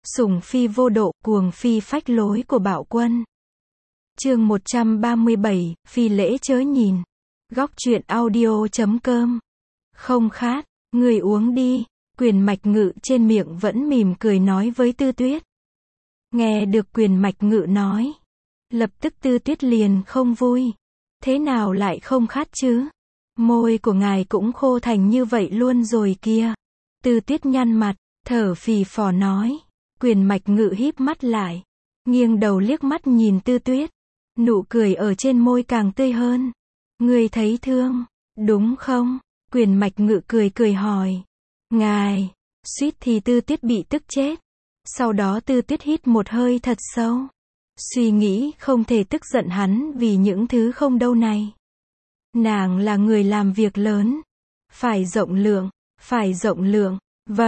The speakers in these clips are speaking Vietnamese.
Sủng phi vô độ, cuồng phi phách lối của Bạo Quân. Chương 137, phi lễ chớ nhìn. Góc truyện audio.com. Không khát, người uống đi. Quyền Mạch Ngự trên miệng vẫn mỉm cười nói với Tư Tuyết. Nghe được Quyền Mạch Ngự nói, lập tức Tư Tuyết liền không vui. Thế nào lại không khát chứ? Môi của ngài cũng khô thành như vậy luôn rồi kia. Tư Tuyết nhăn mặt, thở phì phò nói. Quyền Mạch Ngự híp mắt lại, nghiêng đầu liếc mắt nhìn Tư Tuyết. Nụ cười ở trên môi càng tươi hơn. Người thấy thương, đúng không? Quyền Mạch Ngự cười cười hỏi. Ngài, suýt thì Tư Tuyết bị tức chết. Sau đó Tư Tuyết hít một hơi thật sâu. Suy nghĩ không thể tức giận hắn vì những thứ không đâu này. Nàng là người làm việc lớn. Phải rộng lượng, phải rộng lượng.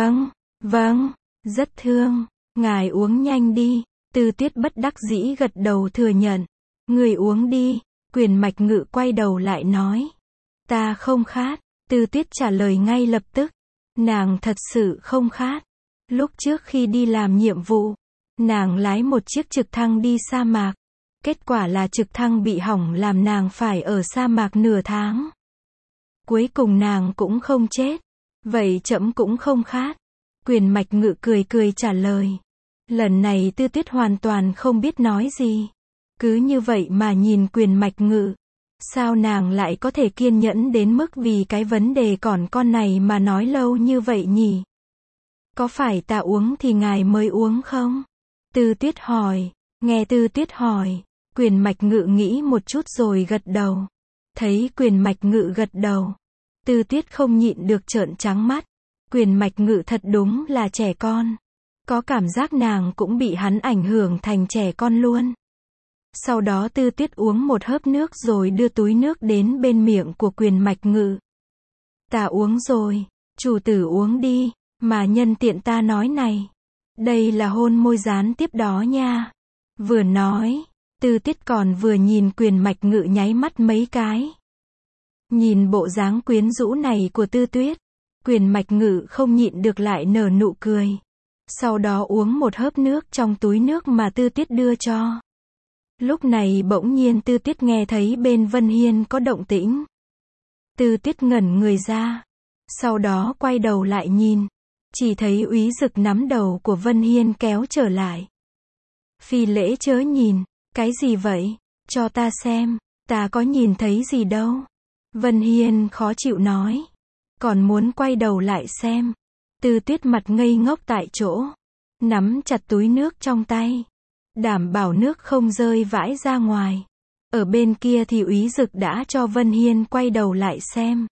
Vâng, rất thương. Ngài uống nhanh đi. Tư Tuyết bất đắc dĩ gật đầu thừa nhận. Người uống đi. Quyền Mạch Ngự quay đầu lại nói. Ta không khát. Tư Tuyết trả lời ngay lập tức. Nàng thật sự không khát. Lúc trước khi đi làm nhiệm vụ, nàng lái một chiếc trực thăng đi sa mạc. Kết quả là trực thăng bị hỏng làm nàng phải ở sa mạc nửa tháng. Cuối cùng nàng cũng không chết. Vậy trẫm cũng không khát. Quyền Mạch Ngự cười cười trả lời. Lần này Tư Tuyết hoàn toàn không biết nói gì. Cứ như vậy mà nhìn Quyền Mạch Ngự. Sao nàng lại có thể kiên nhẫn đến mức vì cái vấn đề còn con này mà nói lâu như vậy nhỉ? Có phải ta uống thì ngài mới uống không? Tư Tuyết hỏi. Nghe Tư Tuyết hỏi, Quyền Mạch Ngự nghĩ một chút rồi gật đầu. Thấy Quyền Mạch Ngự gật đầu, Tư Tuyết không nhịn được trợn trắng mắt. Quyền Mạch Ngự thật đúng là trẻ con. Có cảm giác nàng cũng bị hắn ảnh hưởng thành trẻ con luôn. Sau đó Tư Tuyết uống một hớp nước rồi đưa túi nước đến bên miệng của Quyền Mạch Ngự. Ta uống rồi, chủ tử uống đi, mà nhân tiện ta nói này. Đây là hôn môi gián tiếp đó nha. Vừa nói, Tư Tuyết còn vừa nhìn Quyền Mạch Ngự nháy mắt mấy cái. Nhìn bộ dáng quyến rũ này của Tư Tuyết, Quyền Mạch Ngự không nhịn được lại nở nụ cười. Sau đó uống một hớp nước trong túi nước mà Tư Tuyết đưa cho. Lúc này bỗng nhiên Tư Tuyết nghe thấy bên Vân Hiên có động tĩnh. Tư Tuyết ngẩn người ra. Sau đó quay đầu lại nhìn. Chỉ thấy Úy Dực nắm đầu của Vân Hiên kéo trở lại. Phi lễ chớ nhìn. Cái gì vậy? Cho ta xem. Ta có nhìn thấy gì đâu. Vân Hiên khó chịu nói. Còn muốn quay đầu lại xem. Tư Tuyết mặt ngây ngốc tại chỗ. Nắm chặt túi nước trong tay. Đảm bảo nước không rơi vãi ra ngoài. Ở bên kia thì Úy Dực đã cho Vân Hiên quay đầu lại xem.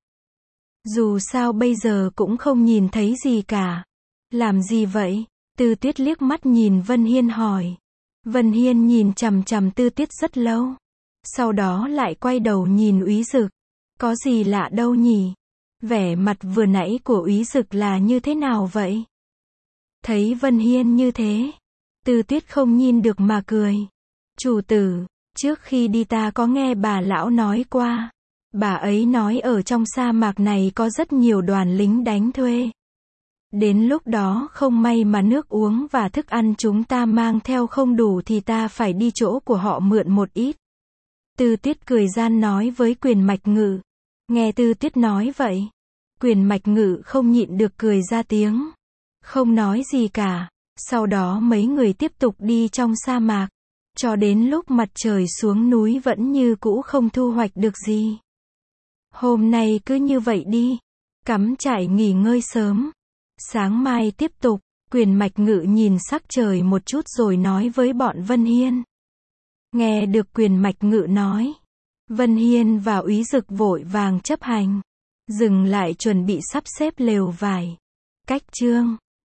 Dù sao bây giờ cũng không nhìn thấy gì cả. Làm gì vậy? Tư Tuyết liếc mắt nhìn Vân Hiên hỏi. Vân Hiên nhìn chằm chằm Tư Tuyết rất lâu. Sau đó lại quay đầu nhìn Úy Dực. Có gì lạ đâu nhỉ? Vẻ mặt vừa nãy của Úy Dực là như thế nào vậy? Thấy Vân Hiên như thế, Tư Tuyết không nhìn được mà cười. Chủ tử, trước khi đi ta có nghe bà lão nói qua. Bà ấy nói ở trong sa mạc này có rất nhiều đoàn lính đánh thuê. Đến lúc đó không may mà nước uống và thức ăn chúng ta mang theo không đủ thì ta phải đi chỗ của họ mượn một ít. Tư Tuyết cười gian nói với Quyền Mạch Ngự. Nghe Tư Tuyết nói vậy, Quyền Mạch Ngự không nhịn được cười ra tiếng. Không nói gì cả. Sau đó mấy người tiếp tục đi trong sa mạc. Cho đến lúc mặt trời xuống núi vẫn như cũ không thu hoạch được gì. Hôm nay cứ như vậy đi. Cắm trại nghỉ ngơi sớm. Sáng mai tiếp tục. Quyền Mạch Ngự nhìn sắc trời một chút rồi nói với bọn Vân Hiên. Nghe được Quyền Mạch Ngự nói, Vân Hiên và Úy Dực vội vàng chấp hành. Dừng lại chuẩn bị sắp xếp lều vải. Cách chương